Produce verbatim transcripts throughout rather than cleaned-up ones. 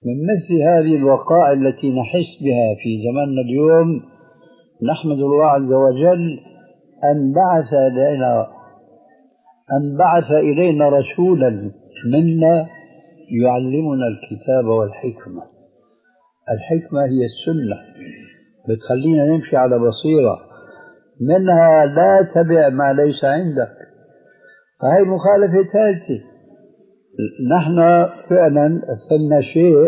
من مثل هذه الوقائع التي نحس بها في زماننا اليوم نحمد الله عز وجل أن بعث إلينا أن بعث إلينا رسولا منا يعلمنا الكتاب والحكمة. الحكمة هي السنة، بتخلينا نمشي على بصيرة، منها لا تبع ما ليس عندك، فهي مخالفة ثالثة. نحن فعلا فلنا شيء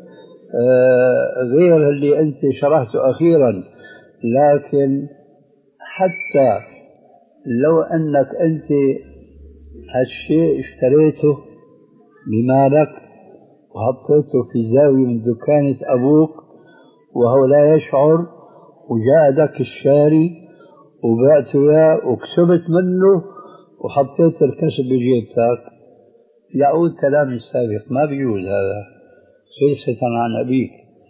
غير اللي أنت شرحته أخيرا، لكن حتى لو أنك أنت هالشيء اشتريته بمالك وحطيته في زاوية من دكانة أبوك وهو لا يشعر، وجاء ذاك الشاري وبعته إياه وكسبت منه وحطيت الكسب بجيبتك، يعود كلام السابق، ما بيجوز هذا خلصة عن أبيك.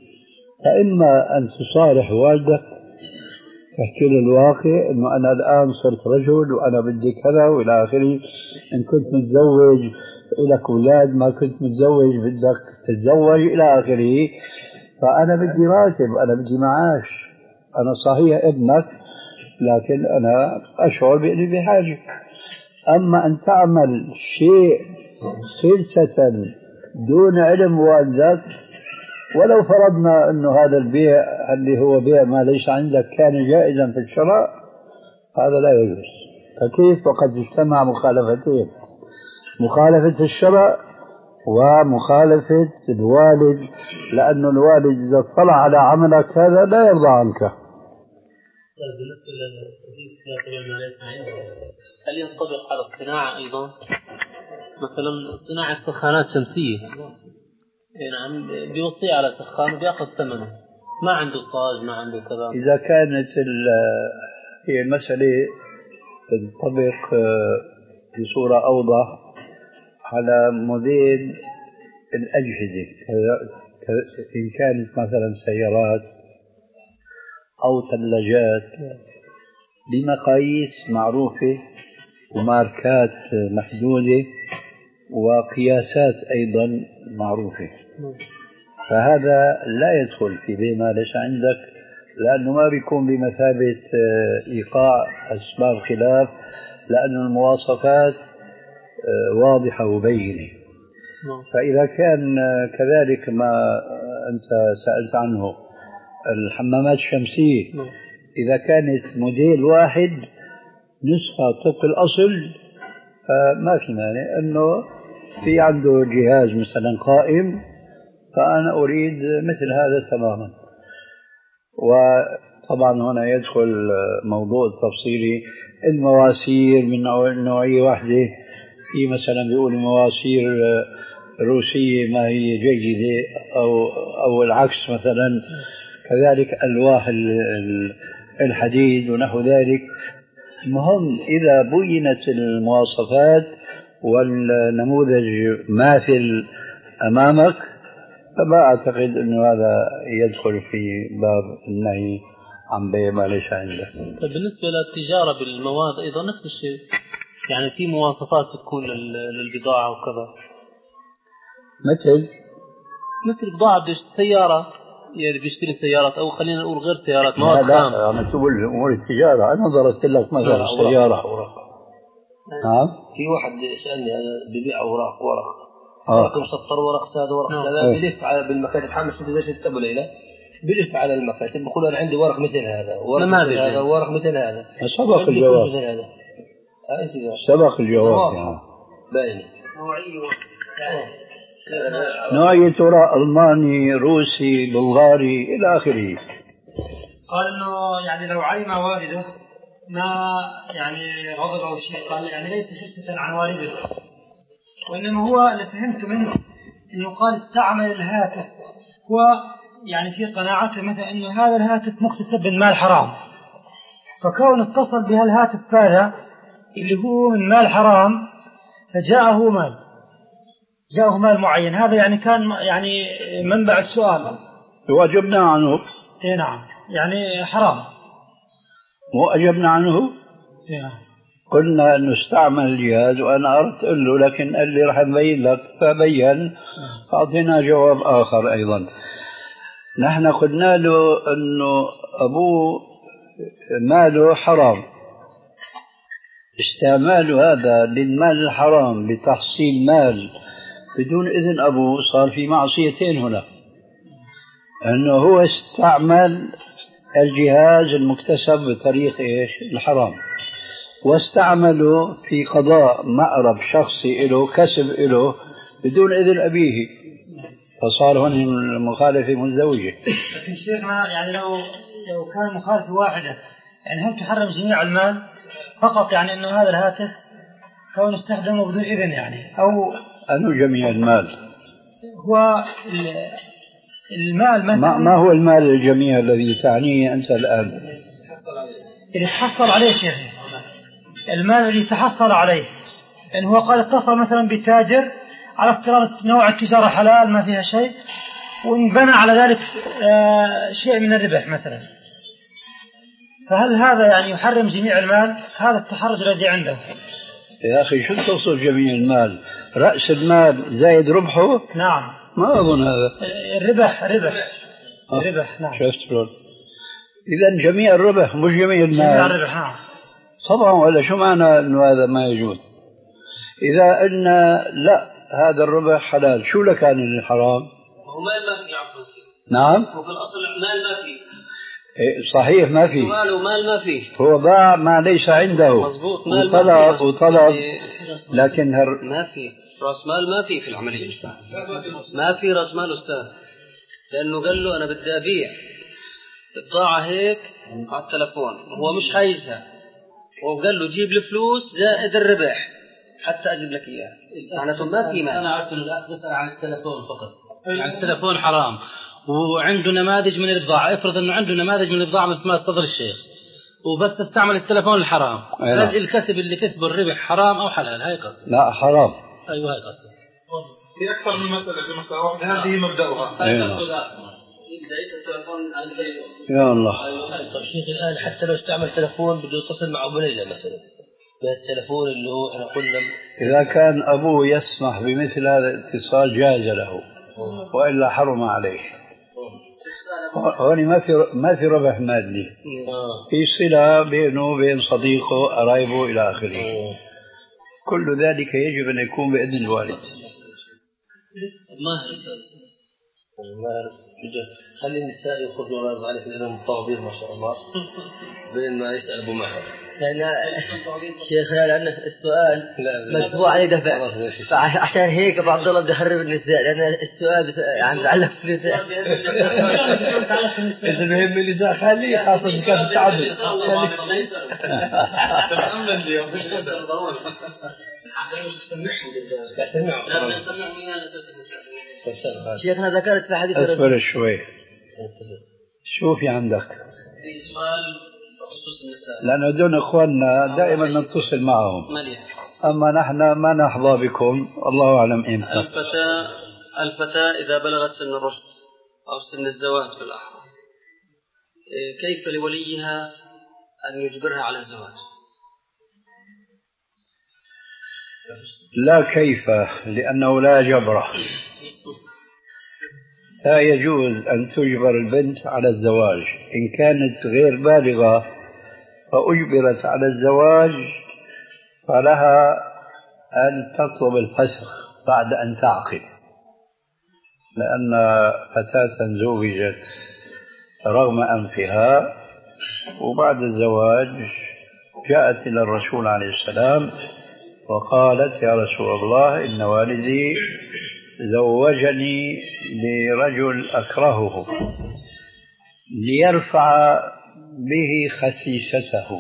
فإما أن تصارح والدك تحكي له الواقع أنه أنا الآن صرت رجل وأنا بدي كذا وإلى آخره، إن كنت متزوج لك أولاد، ما كنت متزوج بدك تتزوج إلى آخره، فأنا بدي راتب، أنا بدي معاش، أنا صحيح ابنك لكن أنا أشعر بأني بحاجة. أما أن تعمل شيء خلسة دون علم والدك، ولو فرضنا أنه هذا البيع اللي هو بيع ما ليس عندك كان جائزا في الشراء، هذا لا يجوز. فكيف وقد اجتمع مخالفتين، مخالفة الشرع ومخالفة الوالد، لأن الوالد إذا اطلع على عملك هذا لا يرضى عنك. بالنسبة للحديث لا تبع ما ليس عندك، هل ينطبق على الصناعة أيضا؟ مثلا صناعة سخانات شمسية، يعني بيوصي على سخان وبيأخذ ثمنه، ما عنده صاج ما عنده كذا. إذا كانت هي المسألة تنطبق بصورة أوضح على موديل الأجهزة، إن كانت مثلا سيارات أو ثلاجات بمقاييس معروفة وماركات محدودة وقياسات أيضا معروفة، فهذا لا يدخل في بما ليس عندك، لأنه ما بيكون بمثابة إيقاع أسباب خلاف، لأن المواصفات واضحة وبينة. فإذا كان كذلك ما أنت سألت عنه الحمامات الشمسية، إذا كانت موديل واحد نسخة طبق الأصل فما في مانع أنه في عنده جهاز مثلا قائم، فأنا أريد مثل هذا تماما. وطبعا هنا يدخل موضوع التفصيلي، المواسير من نوعية واحدة، في مثلا بيقول مواسير روسية ما هي جيدة أو أو العكس، مثلا كذلك ألواح الحديد ونحو ذلك. المهم إذا بينت المواصفات والنموذج ماثل أمامك فما أعتقد أنه هذا يدخل في باب النهي عن بيع ما ليس عنده. بالنسبة للتجارة بالمواد أيضا نفس الشيء، يعني في مواصفات تكون للبضاعة وكذا، مثل مثل بضاعة سيارة، يعني بيشتري سيارات أو خلينا نقول غير سيارات، مواد خام. لا لا أنا تقول أمور التجارة، أنا درست لك مثلا السيارة. نعم. في واحد يسألني أنا ببيع أوراق ورق ورق مسطر ورق سادة ورق كذا، بلف على بالمكاتب حامل شدة زي أبو ليلى، بلف على المكاتب بقول أنا عندي ورق مثل هذا ورق مثل هذا ورق مثل هذا. سبق الجواب، سبق الجواب يعني باين نوعية وراء ألماني روسي بلغاري إلى آخره. قال إنه يعني لو علم والده ما يعني غضب أو شيء، قال يعني ليس خلسة عن والده، وإنما هو اللي فهمت منه إنه قال استعمل الهاتف، هو يعني في قناعته مثلا إنه هذا الهاتف مكتسب من مال حرام، فكون اتصل بها الهاتف هذا اللي هو من مال حرام فجاءه مال جاءه مال معين، هذا يعني كان يعني منبع السؤال. وأجبنا عنه. إيه نعم، يعني حرام. وأجبنا عنه. إيه نعم. قلنا أنه استعمل الجهاز وأنا أردت أقول له، لكن قال لي راح نبين لك، فبين، فأعطينا جواب آخر أيضا. نحن قلنا له أنه أبوه ماله حرام، استعمال هذا للمال الحرام بتحصيل مال بدون إذن أبوه صار في معصيتين هنا، أنه هو استعمل الجهاز المكتسب بطريق إيش الحرام، واستعمله في قضاء مأرب شخصي له كسب له بدون إذن أبيه، فصار هون المخالفة مزدوجة. لكن شيخنا يعني لو لو كان مخالفة واحدة، يعني هل تحرم جميع المال فقط، يعني أنه هذا الهاتف كون استخدمه بدون إذن يعني، أو أنه جميع المال؟ هو المال مثلا، ما, ما هو المال الجميع الذي تعنيه أنت الآن؟ اللي تحصل عليه شيخي، المال اللي تحصل عليه، يعني هو قال اتصل مثلا بتاجر على افتراض نوع التجارة حلال ما فيها شيء، وانبنى على ذلك شيء من الربح مثلا، فهل هذا يعني يحرم جميع المال؟ هذا التحرج الذي عنده. يا أخي شو تقصد جميع المال؟ رأس المال زايد ربحه؟ نعم. ما أظن هذا الربح ربح الربح نعم. شفت شلون؟ إذا جميع الربح مش جميع المال. جميع الربح نعم طبعا، ولا شو معنى أنه هذا ما يجوز؟ إذا قلنا لا هذا الربح حلال، شو لكان الحرام؟ هو مال ما في عفوا. نعم. هو في الأصل مال ما في. صحيح ما في. ماله مال ما في. هو باع ما ليس عنده. مضبوط. مال وطلب ما في. وطلب لكن هر... ما في رأس مال ما في في العملية. ما في رأس مال أستاذ، لأنه قال له أنا بدي أبيع البضاعة هيك على التلفون، هو مش عايزها، وقال له جيب الفلوس زائد الربح حتى أجيب لك إياه. معناته ما في مال. أنا عرفت إنه الأخ بيسأل عن التلفون فقط، يعني التلفون حرام وعنده نماذج من البضاعة. افرض إنه عنده نماذج من البضاعة مثل ما تفضل الشيخ، وبس استعمل التلفون الحرام، هل الكسب اللي كسبه الربح حرام أو حلال؟ هاي قصدي. لا حرام. أيوة هاي قصدي. في أكثر من مسألة، في مسألة واحدة هذه مبدأها. يا الله. طيب شيخ الآن حتى لو استعمل تلفون بده يتصل مع أبو ليلى مثلا، التلفون اللي هو احنا قلنا إذا كان أبوه يسمح بمثل هذا الاتصال جاز له، وإلا حرم عليه. هون ما في ما في ربح مادي، في صلة بينه وبين صديقه قرايبه إلى آخره. كل ذلك يجب أن يكون بإذن الوالد. ما خلي النساء يخرجون رضا عليك لأنهم طوابير ما شاء الله، بين ما يسأل أبو معهد. لأن شيخنا لأن السؤال مدفوع عليه دفع، فعشان هيك أبو عبد الله بده يخرب النساء، لأن السؤال يعني يتعلق في النساء. إذا مهم النساء خليه، خاصة إذا كان التعدد. شيخنا ذكرت في حديث أصبر شوي، شو في عندك؟ في سؤال بخصوص النساء، لأنه دون إخواننا دائما نتصل معهم، أما نحن ما نحظى بكم، الله أعلم إمتى. الفتاة الفتاة إذا بلغت سن الرشد أو سن الزواج في الأحرى، كيف لوليها أن يجبرها على الزواج؟ لا كيف، لأنه لا جبر. لا يجوز أن تجبر البنت على الزواج. إن كانت غير بالغة فأجبرت على الزواج فلها أن تطلب الفسخ بعد أن تعقل، لأن فتاة زوجت رغم أنفها وبعد الزواج جاءت إلى الرسول عليه السلام وقالت يا رسول الله إن والدي زوجني لرجل أكرهه ليرفع به خسيسته.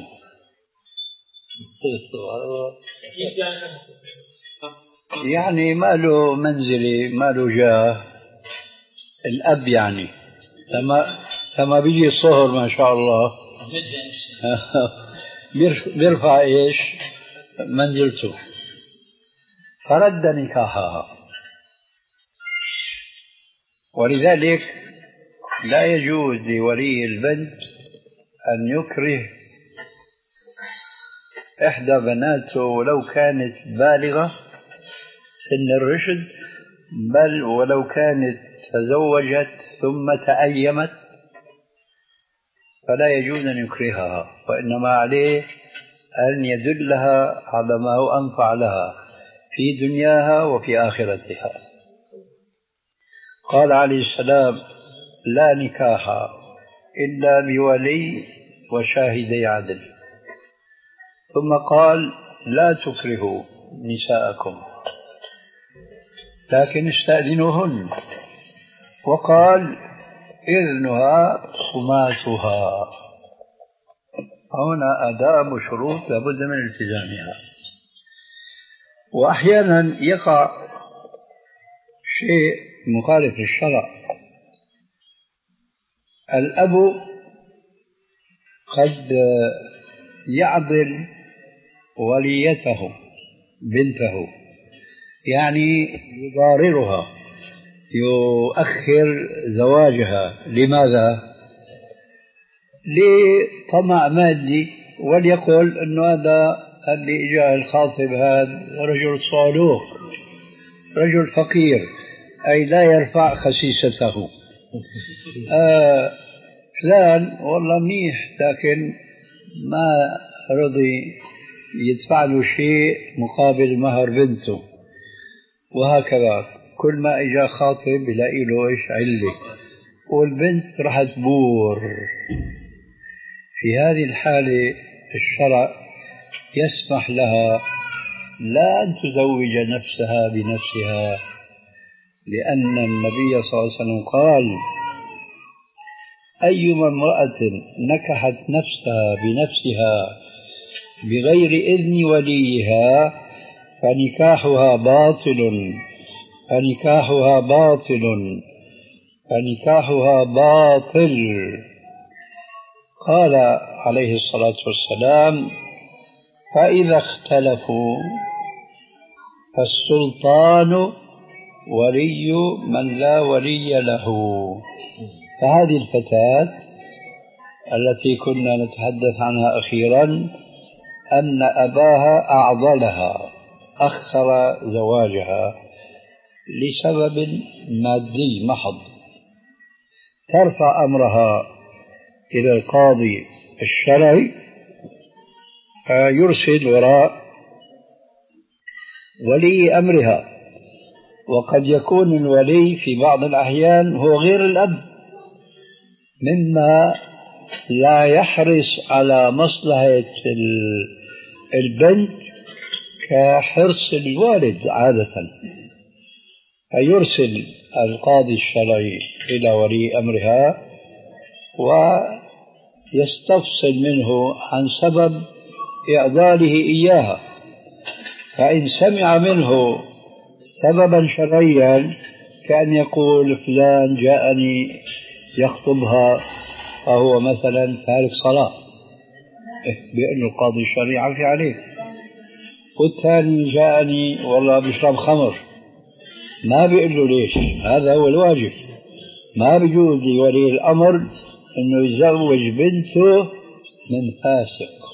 يعني ما له منزلي، ما له جاه، الأب يعني لما لما بيجي الصهر ما شاء الله بيرفع إيش منزلته، فرد نكاحها. ولذلك لا يجوز لولي البنت أن يكره إحدى بناته ولو كانت بالغة سن الرشد، بل ولو كانت تزوجت ثم تأيمت فلا يجوز أن يكرهها، وإنما عليه أن يدلها على ما هو أنفع لها في دنياها وفي آخرتها. قال عليه السلام: لا نكاح إلا بولي وشاهدي عدل. ثم قال: لا تكرهوا نساءكم لكن استأذنوهن. وقال: إذنها صماتها. هنا آداب وشروط لابد من التزامها. وأحيانا يقع شيء مخالف للشرع. الأب قد يعضل وليته بنته، يعني يضاررها، يؤخر زواجها. لماذا؟ لطمع مادي، وليقل أنه هذا اللي جاء الخاطب هذا رجل صالوح، رجل فقير، أي لا يرفع خسيسته. آه فلان والله منيح لكن ما رضي يدفع له شيء مقابل مهر بنته، وهكذا كل ما اجا خاطب يلاقي له ايش علة، والبنت راح تبور. في هذه الحالة الشرع يسمح لها لا أن تزوج نفسها بنفسها، لأن النبي صلى الله عليه وسلم قال: أيما امرأة نكحت نفسها بنفسها بغير إذن وليها فنكاحها باطل فنكاحها باطل فنكاحها باطل. قال عليه الصلاة والسلام: فإذا اختلفوا فالسلطان ولي من لا ولي له. فهذه الفتاة التي كنا نتحدث عنها أخيرا أن أباها أعضلها، أخر زواجها لسبب مادي محض، ترفع أمرها إلى القاضي الشرعي، يرسل وراء ولي أمرها. وقد يكون الولي في بعض الأحيان هو غير الأب، مما لا يحرص على مصلحة البنت كحرص الوالد عادة، فيرسل القاضي الشرعي إلى ولي أمرها ويستفصل منه عن سبب إعضاله إياها. فإن سمع منه سببا شرعيا كأن يقول فلان جاءني يخطبها فهو مثلا تارك صلاة، بيقول القاضي الشرعي عفي عليه. والثاني جاءني والله بيشرب خمر، ما بيقول له ليش، هذا هو الواجب. ما بيجوز لولي الأمر أنه يزوج بنته من فاسق.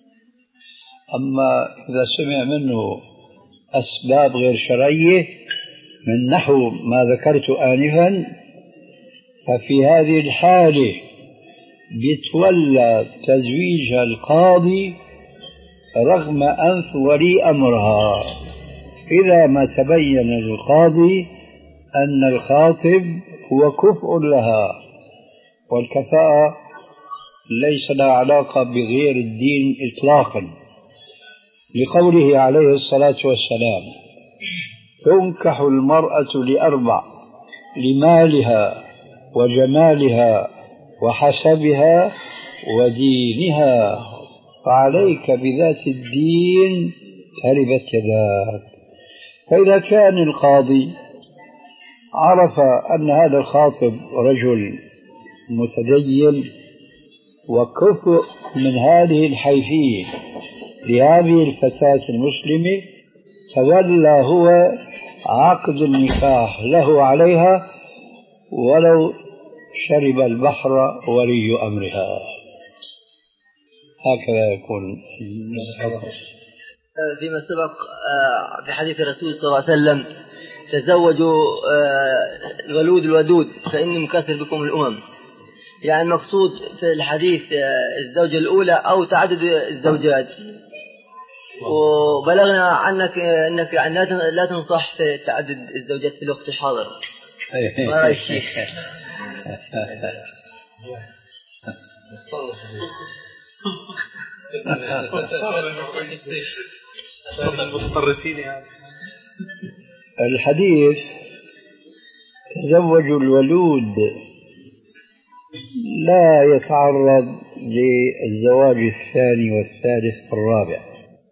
أما إذا سمع منه أسباب غير شرعية من نحو ما ذكرت آنفا، ففي هذه الحالة بيتولى تزويجها القاضي رغم أنف ولي أمرها، إذا ما تبين للقاضي أن الخاطب هو كفء لها. والكفاءة ليس لها علاقة بغير الدين إطلاقا، لقوله عليه الصلاة والسلام: تنكح المرأة لأربع: لمالها وجمالها وحسبها ودينها، فعليك بذات الدين تربت يداك. فإذا كان القاضي عرف أن هذا الخاطب رجل متدين وكفء من هذه الحيثية لهذه الفتاة المسلمة، تولى هو عقد النكاح له عليها ولو شرب البحر ولي أمرها. هكذا يكون. فيما سبق في حديث الرسول صلى الله عليه وسلم تزوجوا الولود الودود فإني مكثر بكم الأمم، يعني المقصود في الحديث الزوجة الأولى أو تعدد الزوجات. وبلغنا عنك أنك يعني لا تنصح في تعدد الزوجات في الوقت الحاضر. ما رأي الشيخ؟ الحديث تزوجوا الولود لا يتعرض للزواج الثاني والثالث والرابع،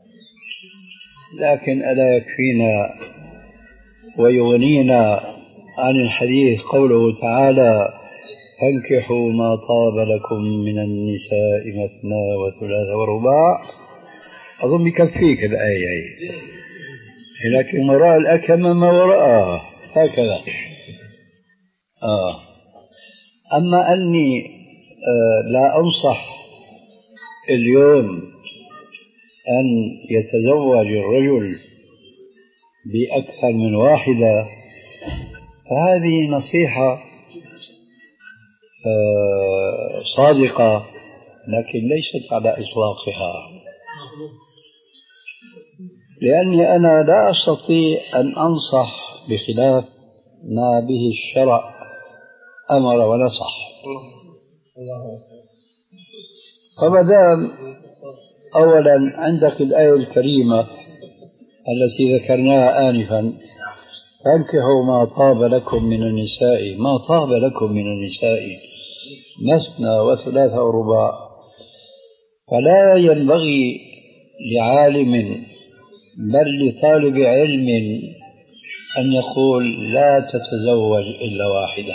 لكن ألا يكفينا ويغنينا عن الحديث قوله تعالى فانكحوا ما طاب لكم من النساء مثنى وثلاث ورباع. أظن يكفيك الآية، لكن وراء الأكمة ما وراءه هكذا. آه. أما أني آه لا أنصح اليوم أن يتزوج الرجل بأكثر من واحدة، فهذه نصيحة آه صادقة لكن ليست على إطلاقها، لأني أنا لا أستطيع أن أنصح بخلاف ما به الشرع أمر ونصح. فمادام أولا عندك الآية الكريمة التي ذكرناها آنفا فانكحوا ما طاب لكم من النساء، ما طاب لكم من النساء مثنى وثلاث ورباع، فلا ينبغي لعالم بل لطالب علم أن يقول لا تتزوج إلا واحدة.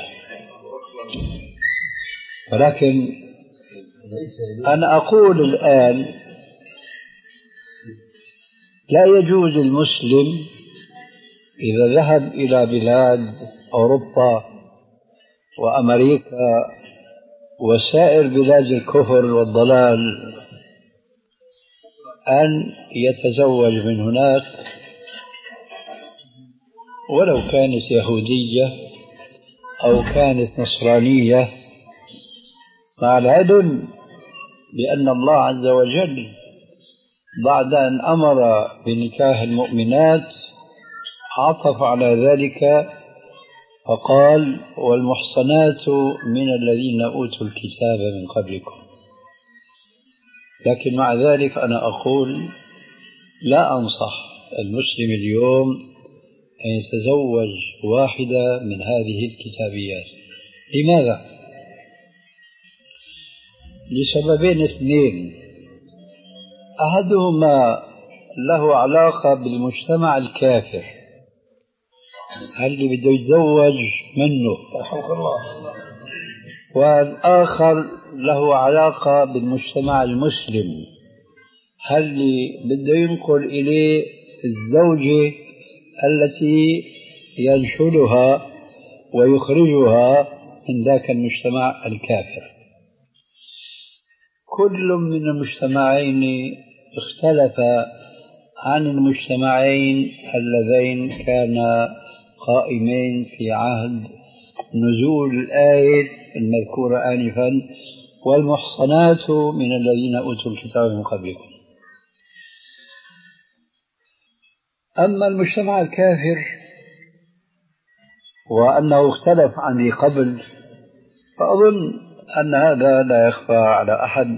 ولكن أنا أقول الآن لا يجوز المسلم إذا ذهب إلى بلاد أوروبا وأمريكا وسائر بلاد الكفر والضلال أن يتزوج من هناك ولو كانت يهودية أو كانت نصرانية، مع العلم بأن الله عز وجل بعد أن أمر بنكاح المؤمنات عطف على ذلك فقال والمحصنات من الذين أوتوا الكتاب من قبلكم. لكن مع ذلك أنا أقول لا أنصح المسلم اليوم أن يتزوج واحدة من هذه الكتابيات. لماذا؟ لسببين اثنين، أحدهما له علاقة بالمجتمع الكافر اللي بده يتزوج منه، والآخر له علاقة بالمجتمع المسلم اللي بده ينقل إليه الزوجة التي ينشلها ويخرجها من ذاك المجتمع الكافر. كل من المجتمعين اختلف عن المجتمعين اللذين كانا قائمين في عهد نزول الآية المذكورة آنفا والمحصنات من الذين أوتوا الكتاب من قبلكم. أما المجتمع الكافر وأنه اختلف عن ذي قبل، فأظن أن هذا لا يخفى على أحد،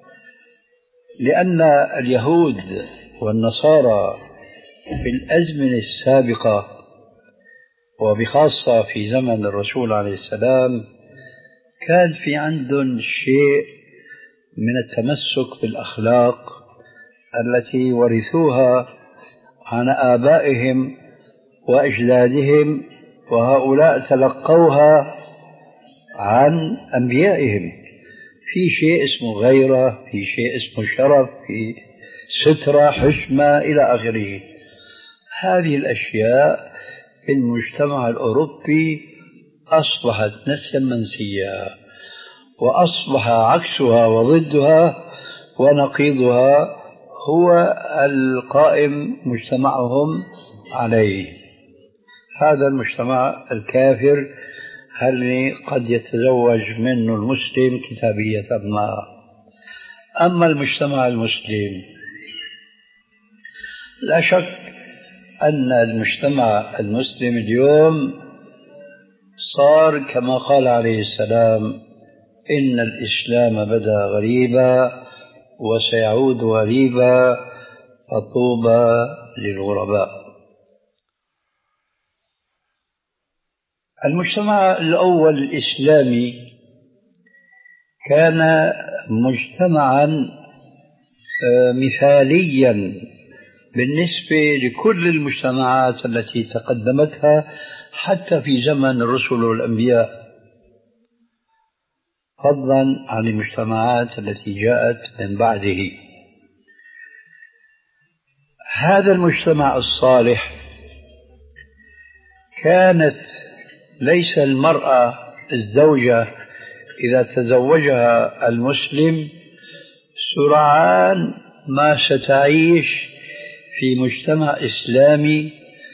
لأن اليهود والنصارى في الأزمنة السابقة وبخاصة في زمن الرسول عليه السلام كان في عندهم شيء من التمسك بالأخلاق التي ورثوها عن آبائهم وأجدادهم، وهؤلاء تلقوها عن أنبيائهم. في شيء اسمه غيرة، في شيء اسمه شرف، في سترة، حشمة إلى آخره. هذه الأشياء في المجتمع الأوروبي أصبحت نسيا منسيا، وأصبح عكسها وضدها ونقيضها هو القائم مجتمعهم عليه. هذا المجتمع الكافر هل قد يتزوج منه المسلم كتابية ما. أما المجتمع المسلم لا شك أن المجتمع المسلم اليوم صار كما قال عليه السلام: إن الإسلام بدأ غريبا وسيعود غريبا فطوبى للغرباء. المجتمع الأول الإسلامي كان مجتمعا مثاليا بالنسبة لكل المجتمعات التي تقدمتها حتى في زمن الرسل والأنبياء، فضلا عن المجتمعات التي جاءت من بعده. هذا المجتمع الصالح كانت ليس المرأة الزوجة إذا تزوجها المسلم سرعان ما ستعيش في مجتمع إسلامي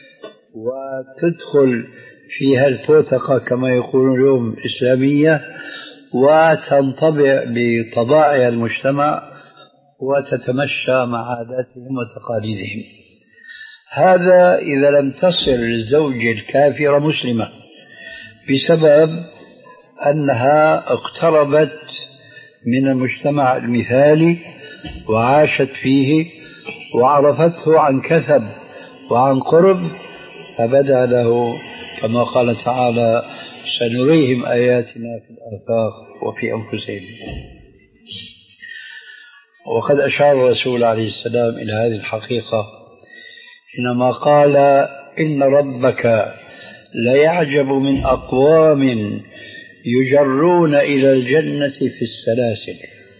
وتدخل فيها الفوتقة كما يقولون اليوم إسلامية، وتنطبع بطبائع المجتمع وتتمشى مع عاداتهم وتقاليدهم. هذا إذا لم تصل الزوجة الكافرة مسلمة، بسبب أنها اقتربت من المجتمع المثالي وعاشت فيه وعرفته عن كثب وعن قرب، فبدأ له كما قال تعالى: سنريهم آياتنا في الآفاق وفي أنفسهم. وقد أشار الرسول عليه السلام إلى هذه الحقيقة حينما قال: إن ربك ليعجب من أقوام يجرون إلى الجنة في السلاسل.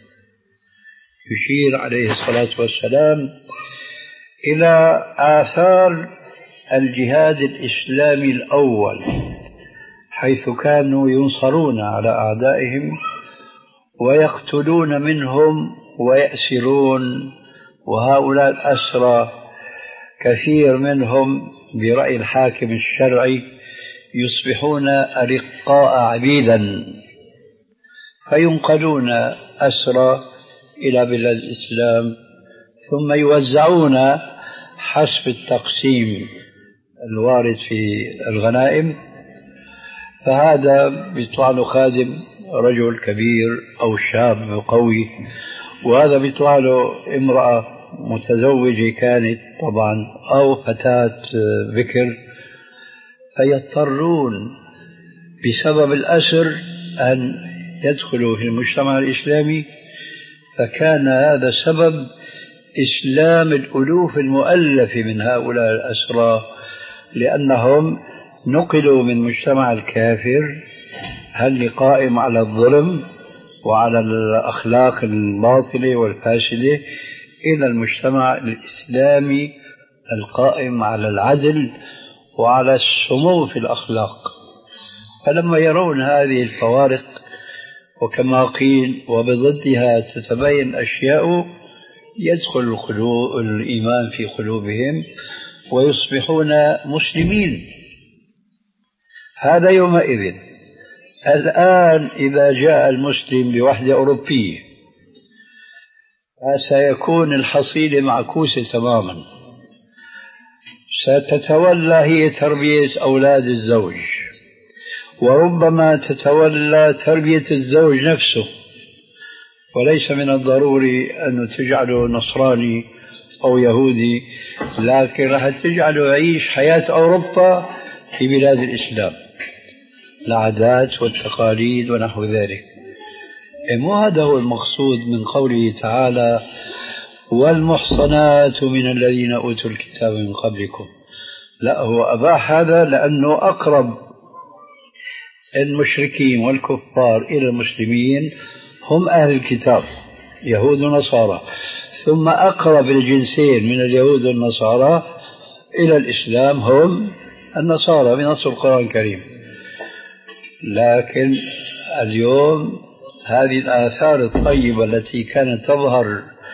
يشير عليه الصلاة والسلام إلى آثار الجهاد الإسلامي الأول، حيث كانوا ينصرون على أعدائهم ويقتلون منهم ويأسرون، وهؤلاء الأسرى كثير منهم برأي الحاكم الشرعي يصبحون أرقاء عبيدا، فينقلون أسرى إلى بلاد الإسلام ثم يوزعون حسب التقسيم الوارد في الغنائم. فهذا بيطلع له خادم رجل كبير أو شاب قوي، وهذا بيطلع له امرأة متزوجة كانت طبعا أو فتاة بكر، فيضطرون بسبب الأسر أن يدخلوا في المجتمع الإسلامي. فكان هذا سبب إسلام الألوف المؤلفة من هؤلاء الأسرى، لأنهم نقلوا من مجتمع الكافر هل قائم على الظلم وعلى الأخلاق الباطلة والفاسدة إلى المجتمع الإسلامي القائم على العدل وعلى السمو في الأخلاق. فلما يرون هذه الفوارق وكما قيل وبضدها تتبين أشياء، يدخل الإيمان في قلوبهم ويصبحون مسلمين. هذا يومئذ. الآن إذا جاء المسلم بوحدة أوروبية فسيكون الحصيلة معكوسة تماما، ستتولى هي تربية أولاد الزوج، وربما تتولى تربية الزوج نفسه، وليس من الضروري أن تجعله نصراني أو يهودي، لكن راح تجعله يعيش حياة أوروبا في بلاد الإسلام، العادات والتقاليد ونحو ذلك. مو هذا هو المقصود من قوله تعالى: والمحصنات من الذين أوتوا الكتاب من قبلكم. لا، هو أباح هذا لأنه أقرب المشركين والكفار إلى المسلمين هم أهل الكتاب يهود ونصارى، ثم أقرب الجنسين من اليهود والنصارى إلى الإسلام هم النصارى بنص القرآن الكريم. لكن اليوم هذه الآثار الطيبة التي كانت تظهر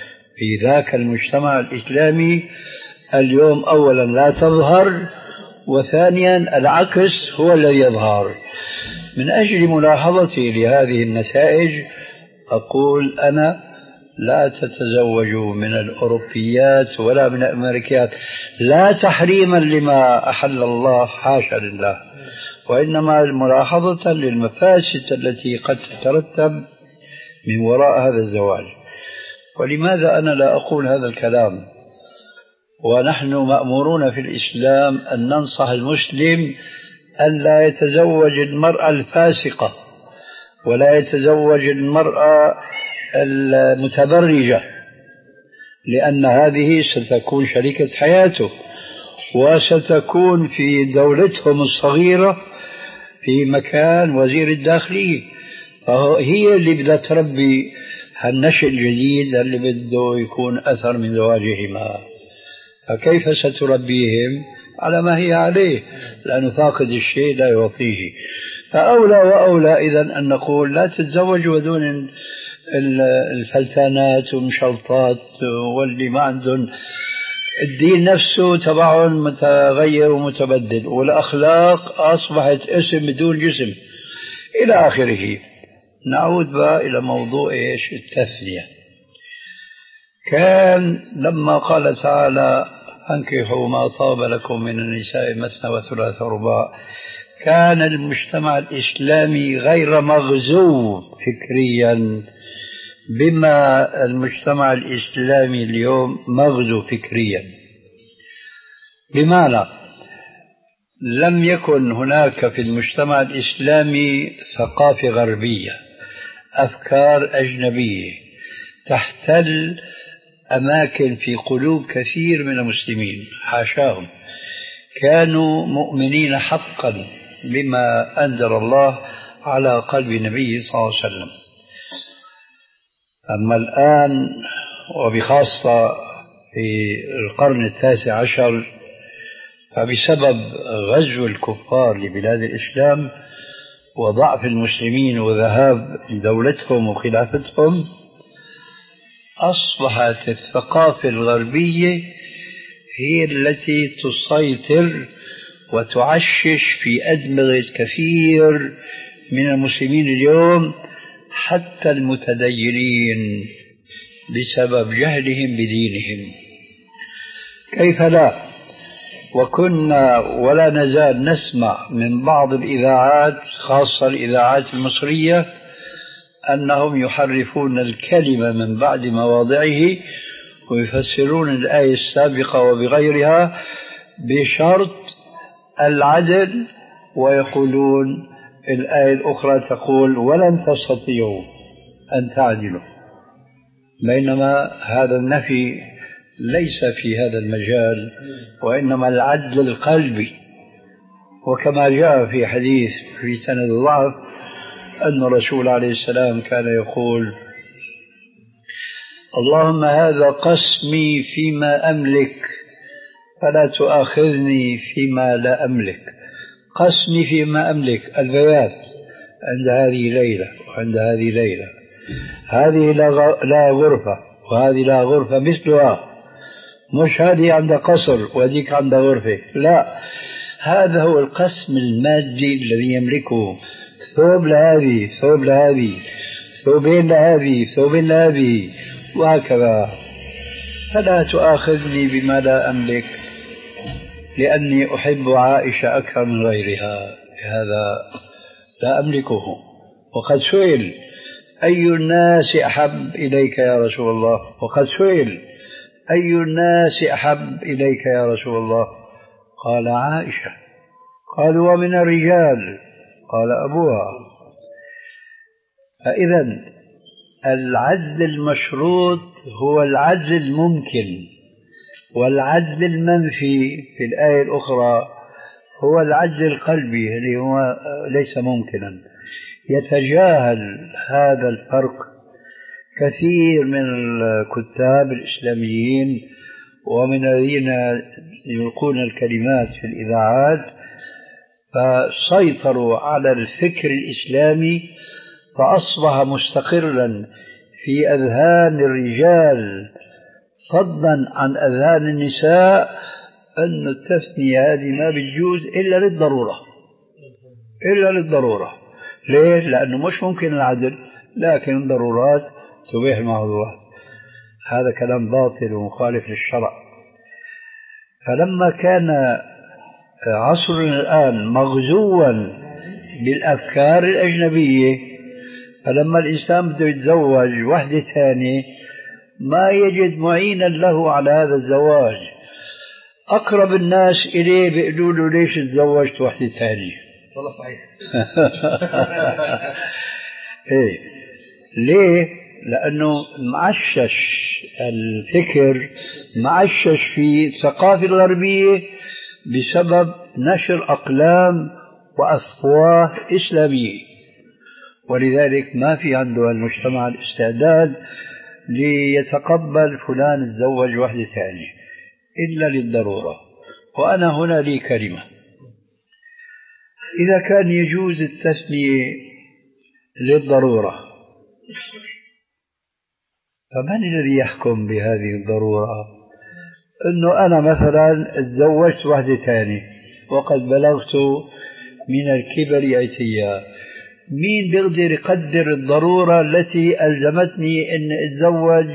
في ذاك المجتمع الإسلامي اليوم أولا لا تظهر، وثانيا العكس هو الذي يظهر. من أجل ملاحظتي لهذه النتائج أقول أنا لا تتزوجوا من الأوروبيات ولا من الأمريكيات، لا تحريما لما أحل الله حاشا لله، وإنما ملاحظة للمفاسد التي قد تترتب من وراء هذا الزواج. ولماذا أنا لا أقول هذا الكلام ونحن مأمورون في الإسلام أن ننصح المسلم أن لا يتزوج المرأة الفاسقة ولا يتزوج المرأة المتبرجة، لأن هذه ستكون شريكة حياته وستكون في دولتهم الصغيرة في مكان وزير الداخلية، فهي اللي بدها تربي هالنشء الجديد اللي بده يكون أثر من زواجهما. فكيف ستربيهم على ما هي عليه؟ لأنه فاقد الشيء لا يعطيه. فأولى وأولى إذن أن نقول لا تتزوجوا دون الفلتانات والمشلطات واللي ما عندهم الدين نفسه تبعهم متغير ومتبدل، والأخلاق أصبحت اسم بدون جسم إلى آخره. نعود بقى إلى موضوع إيش؟ التثنية. كان لما قال تعالى أنكحوا ما طاب لكم من النساء مثنى وثلاث ورباع، كان المجتمع الإسلامي غير مغزو فكريا بما المجتمع الإسلامي اليوم مغزو فكريا. بمعنى لم يكن هناك في المجتمع الإسلامي ثقافة غربية، أفكار أجنبية تحتل أماكن في قلوب كثير من المسلمين، حاشاهم، كانوا مؤمنين حقا بما أنزل الله على قلب نبيه صلى الله عليه وسلم. أما الآن وبخاصة في القرن التاسع عشر فبسبب غزو الكفار لبلاد الإسلام وضعف المسلمين وذهاب دولتهم وخلافتهم، أصبحت الثقافة الغربية هي التي تسيطر وتعشش في أدمغة كثير من المسلمين اليوم، حتى المتدينين، بسبب جهلهم بدينهم. كيف لا؟ وكنا ولا نزال نسمع من بعض الإذاعات، خاصة الإذاعات المصرية، أنهم يحرفون الكلمة من بعد مواضعه ويفسرون الآية السابقة وبغيرها بشرط العدل، ويقولون الآية الأخرى تقول ولن تستطيعوا أن تعدلوا، بينما هذا النفي ليس في هذا المجال، وإنما العدل القلبي. وكما جاء في حديث في سند الضعف أن الرسول عليه السلام كان يقول: اللهم هذا قسمي فيما أملك فلا تؤاخذني فيما لا أملك. قسمي فيما أملك البيات عند هذه ليلة وعند هذه ليلة، هذه لا غرفة وهذه لا غرفة مثلها، مش هذه عند قصر وهذيك عند غرفة، لا، هذا هو القسم المادي الذي يملكه، ثوب لهذه ثوب لهذه ثوبين لهذه ثوبين لهذه وهكذا. فلا تؤاخذني بما لا أملك لأني أحب عائشة أكثر من غيرها، هذا لا أملكه. وقد سئل: أي الناس أحب إليك يا رسول الله؟ وقد سئل: أي الناس أحب إليك يا رسول الله؟ قال: عائشة. قالوا: ومن الرجال؟ قال: أبوها. فإذا العدل المشروط هو العدل الممكن، والعدل المنفي في الآية الأخرى هو العدل القلبي اللي هو ليس ممكنا. يتجاهل هذا الفرق كثير من الكتاب الإسلاميين ومن الذين يلقون الكلمات في الإذاعات، فسيطروا على الفكر الإسلامي فأصبح مستقرا في أذهان الرجال صدا عن أذهان النساء أن التثنية هذه ما بتجوز إلا للضرورة، إلا للضرورة. ليه؟ لأنه مش ممكن العدل، لكن الضرورات تبيح المحظورات. هذا كلام باطل ومخالف للشرع. فلما كان عصرنا الآن مغزوا بالأفكار الأجنبية، فلما الإنسان بده يتزوج وحدة ثانية ما يجد معينا له على هذا الزواج. أقرب الناس إليه بيقولوا له ليش تزوجت وحدة ثانية؟ والله صحيح. إيه ليه؟ لأنه معشش الفكر، معشش في الثقافة الغربية بسبب نشر أقلام وأفواه إسلامية، ولذلك ما في عنده المجتمع الاستعداد ليتقبل فلان تزوج وحدة ثانية إلا للضرورة. وأنا هنا لي كلمة: إذا كان يجوز التثنية للضرورة، فمن الذي يحكم بهذه الضرورة؟ أنه أنا مثلا تزوجت وحدة ثانية وقد بلغت من الكبر عتيا، مين بيقدر يقدر الضرورة التي ألزمتني أن أتزوج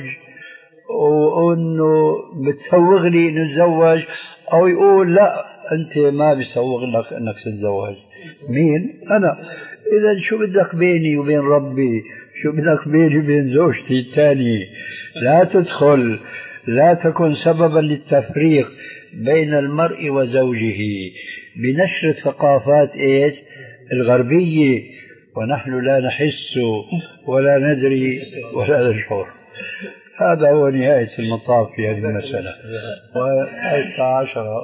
وأنه بتسوغ لي أن أتزوج، أو يقول لا أنت ما بيسوغ لك أنك تتزوج؟ مين؟ أنا. إذا شو بدك بيني وبين ربي؟ شو بدك بيني وبين زوجتي الثانية؟ لا تدخل، لا تكن سببا للتفريق بين المرء وزوجه بنشر الثقافات إيش الغربية، ونحن لا نحس ولا ندري ولا نشعر. هذا هو نهاية المطاف في هذه المسألة. والساعة عشرة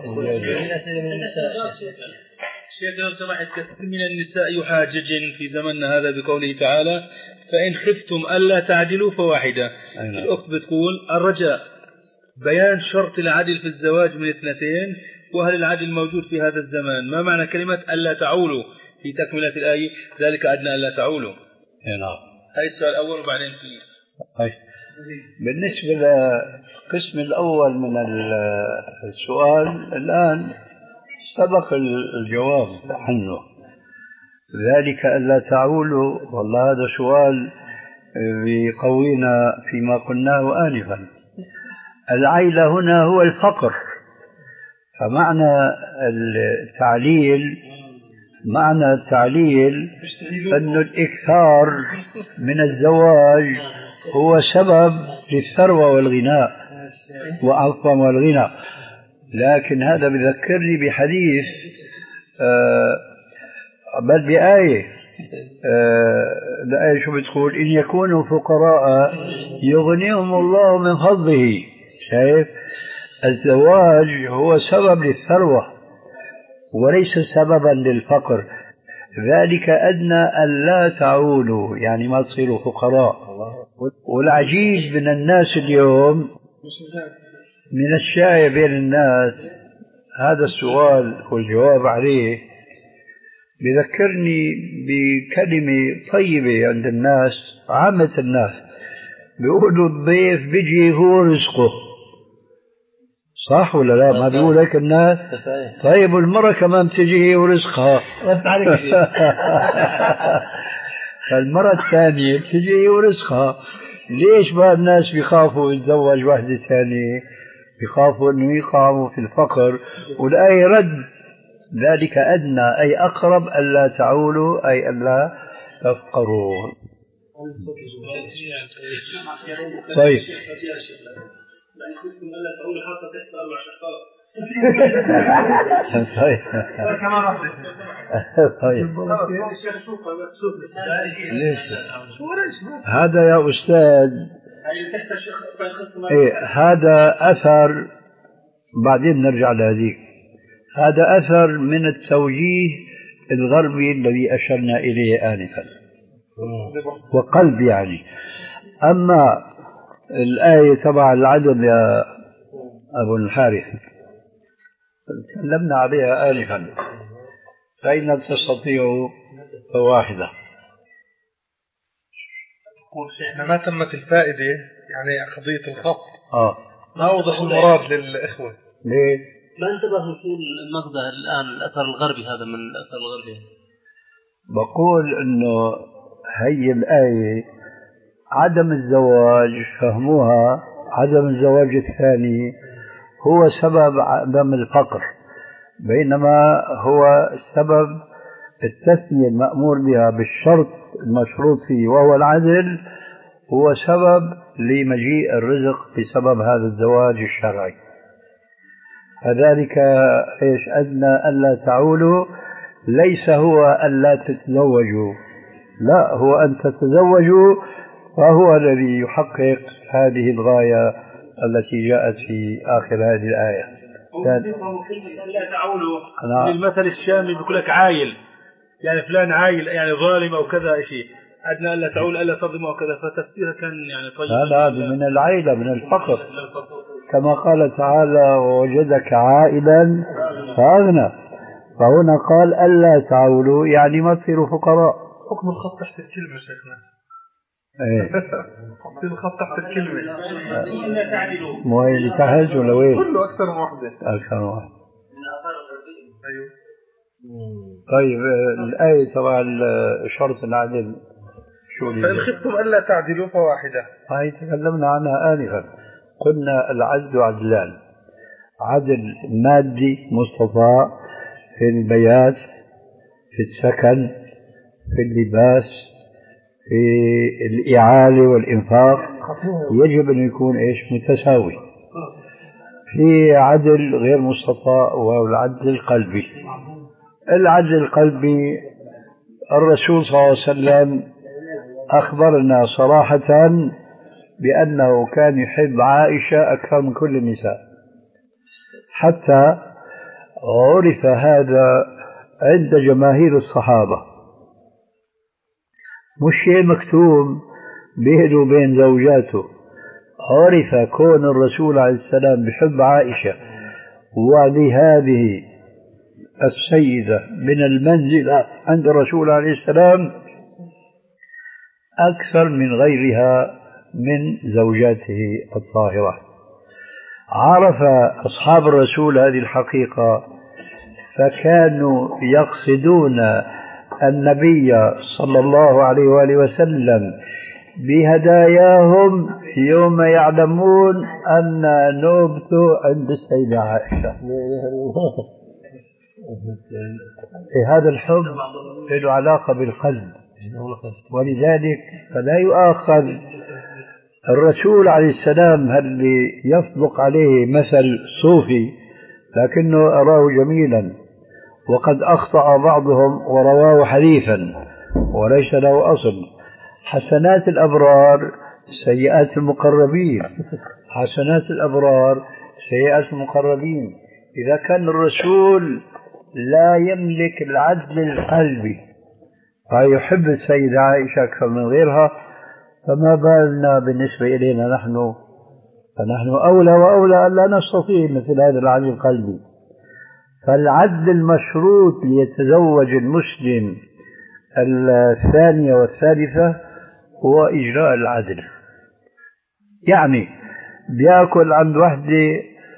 شيخ لو سمحت، كثير من النساء يحاججن في زمننا هذا بقوله تعالى: فإن خفتم ألا تعدلوا فواحدة. الأخت بتقول: الرجاء بيان شرط العدل في الزواج من اثنتين، وهل العدل موجود في هذا الزمان؟ ما معنى كلمة ألا تعولوا في تكملة الآية؟ ذلك أدنى ألا تعولوا. نعم، هاي السؤال الأول وبعدين في هاي. بالنسبة للقسم الأول من السؤال الآن سبق الجواب عنه، ذلك ألا تعولوا. والله هذا سؤال بيقوينا فيما قلناه آنفا. العيلة هنا هو الفقر، فمعنى التعليل معنى التعليل أن الإكثار من الزواج هو سبب للثروة والغناء وعظم والغنى. لكن هذا بذكرني بحديث آه بل بآية آه الآية شو بتقول؟ إن يكونوا فقراء يغنيهم الله من فضله. شايف؟ الزواج هو سبب للثروة وليس سببا للفقر. ذلك أدنى أن لا تعولوا، يعني ما تصيروا فقراء. والعجيب من الناس اليوم، من الشائع بين الناس هذا السؤال والجواب عليه بذكرني بكلمة طيبة عند الناس، عامة الناس بيقولوا الضيف بيجي هو رزقه. صح ولا لا؟ ما بيقول هيك الناس؟ طيب والمرأة كمان بتجي هي ورزقها. فالمرأة الثانية بتجي هي ورزقها. ليش بقى الناس بيخافوا يتزوج واحدة ثانية؟ بيخافوا انه يقعوا في الفقر. والآية رد ذلك أدنى أي أقرب ألا تعولوا أي ألا تفقروا. طيب طيب طيب هذا يا أستاذ إيه هذا أثر، بعدين نرجع لهذيك. هذا أثر من التوجيه الغربي الذي أشرنا إليه آنفا، وقلب يعني. أما الآية تبع العدل يا أبو الحارث تكلمنا عليها آنفا، فإن تستطيعوا فواحدة. ما تمت الفائدة يعني قضية الخط آه. ما أوضح المراد للإخوة. ليه؟ ما انتبه وصول المقطع الآن الأثر الغربي هذا من الأثر الغربي. بقول إنه هي الآية عدم الزواج فهموها عدم الزواج الثاني هو سبب عدم الفقر، بينما هو سبب التثنية المأمور بها بالشرط المشروط فيه وهو العدل هو سبب لمجيء الرزق بسبب هذا الزواج الشرعي. فذلك إيش أدنى ألا تعولوا ليس هو ألا تتزوجوا، لا هو أن تتزوجوا وهو الذي يحقق هذه الغاية التي جاءت في آخر هذه الآية. لا تعولوا المثل الشامي بيقول لك عايل، يعني فلان عايل يعني ظالم أو كذا شيء، أدنى ألا تعول ألا تظلم أو كذا، فتفسيرها كان يعني طيب. هذا من العيلة من الفقر، كما قال تعالى ووجدك عائلا فأغنى، فهنا قال ألا تعولوا يعني ما تصيروا فقراء. حكم الخط تحت الكلمة شيخنا. ايه حط الخط تحت الكلمة. لا تعدلوا. مو هي اللي تحت ولا وين؟ كله أكثر من واحدة. أكثر من واحدة. أيوه. طيب الآية طبعا شرط العدل شو فإن خفتم ألا تعدلوا فواحدة. هاي تكلمنا عنها آنفا، قلنا العدل عدلان، عدل مادي مستطاع في البيات في السكن في اللباس في الإعالة والإنفاق، يجب أن يكون إيش متساوي. في عدل غير مستطاع وهو العدل القلبي. العدل القلبي الرسول صلى الله عليه وسلم أخبرنا صراحة بأنه كان يحب عائشة أكثر من كل النساء، حتى عرف هذا عند جماهير الصحابة، مش شيء مكتوم بينه وبين زوجاته، عرف كون الرسول عليه السلام بحب عائشة ولهذه السيدة من المنزلة عند الرسول عليه السلام أكثر من غيرها من زوجاته الطاهرة. عرف أصحاب الرسول هذه الحقيقة فكانوا يقصدون النبي صلى الله عليه وآله وسلم بهداياهم يوم يعلمون أن نوبته عند السيدة عائشة. هذا الحب له علاقة بالقلب، ولذلك فلا يؤاخذ الرسول عليه السلام اللي يصدق عليه مثل صوفي لكنه أراه جميلا، وقد أخطأ بعضهم ورواه حديثا وليس له أصل. حسنات الأبرار سيئات المقربين، حسنات الأبرار سيئات المقربين. إذا كان الرسول لا يملك العدل القلبي فيحب السيدة عائشة أكثر من غيرها، فما بالنا بالنسبة إلينا نحن، فنحن أولى وأولى أن لا نستطيع مثل هذا العدل القلبي. فالعدل المشروط ليتزوج المسلم الثانية والثالثة هو إجراء العدل، يعني بيأكل عند وحدة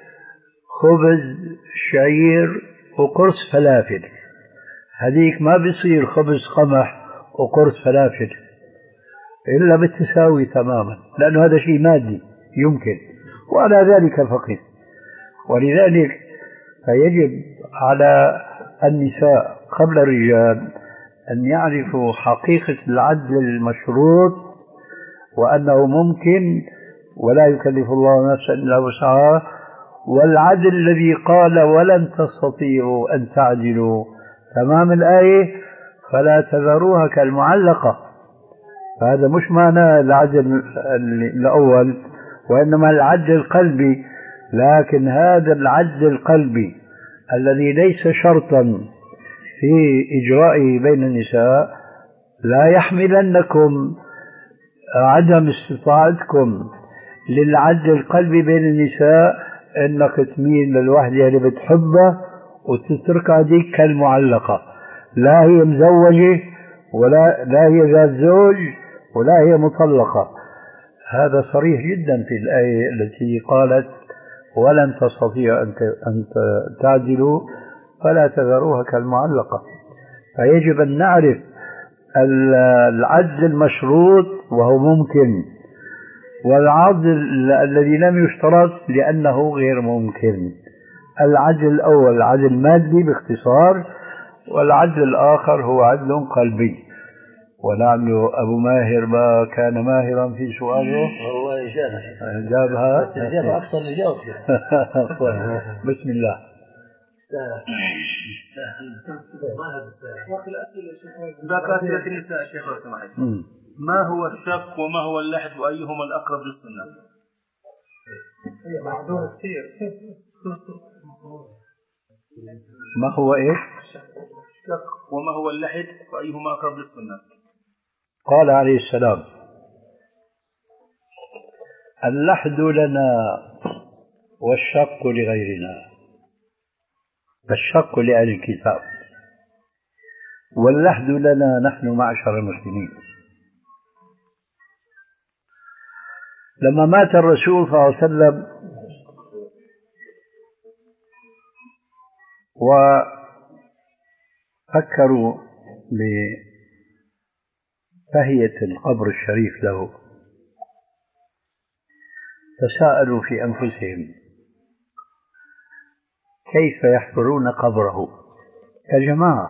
خبز شعير وقرص فلافل، هذيك ما بيصير خبز قمح وقرص فلافل إلا بالتساوي تماما، لأنه هذا شيء مادي يمكن، وعلى ذلك فقط. ولذلك فيجب على النساء قبل الرجال أن يعرفوا حقيقة العدل المشروط وأنه ممكن ولا يكلف الله نفسا إلا وسعها، والعدل الذي قال ولن تستطيعوا أن تعدلوا تمام الآية فلا تذروها كالمعلقة، فهذا مش معنى العدل الأول وإنما العدل القلبي. لكن هذا العدل القلبي الذي ليس شرطا في إجرائه بين النساء لا يحملنكم عدم استطاعتكم للعدل القلبي بين النساء انك تميل للوحدة اللي بتحبها وتتركها ديك كالمعلقة، لا هي مزوجة ولا لا هي ذات زوج ولا هي مطلقة. هذا صريح جدا في الآية التي قالت ولن تستطيع أن تعدلوا فلا تذروها كالمعلقة. فيجب أن نعرف العدل المشروط وهو ممكن، والعدل الذي لم يشترط لأنه غير ممكن. العدل الأول عدل مادي باختصار، والعدل الآخر هو عدل قلبي. ولعل أبو ماهر ما كان ماهرا في سؤاله، هو جابها جابها أكثر من جاوب. بسم الله. ذاك أسئلة النساء شيخ لو سمحت. ما هو الشق وما هو اللحد وأيهما الأقرب للسنة؟ معذور كثير. ما هو إيش؟ الشق وما هو اللحد وأيهما أقرب للسنة؟ قال عليه السلام: اللحد لنا والشق لغيرنا. الشق لأهل الكتاب، واللحد لنا نحن معشر المسلمين. لما مات الرسول صلى الله عليه وسلم وفكروا بتهيئة القبر الشريف له، تساءلوا في أنفسهم كيف يحفرون قبره يا جماعة.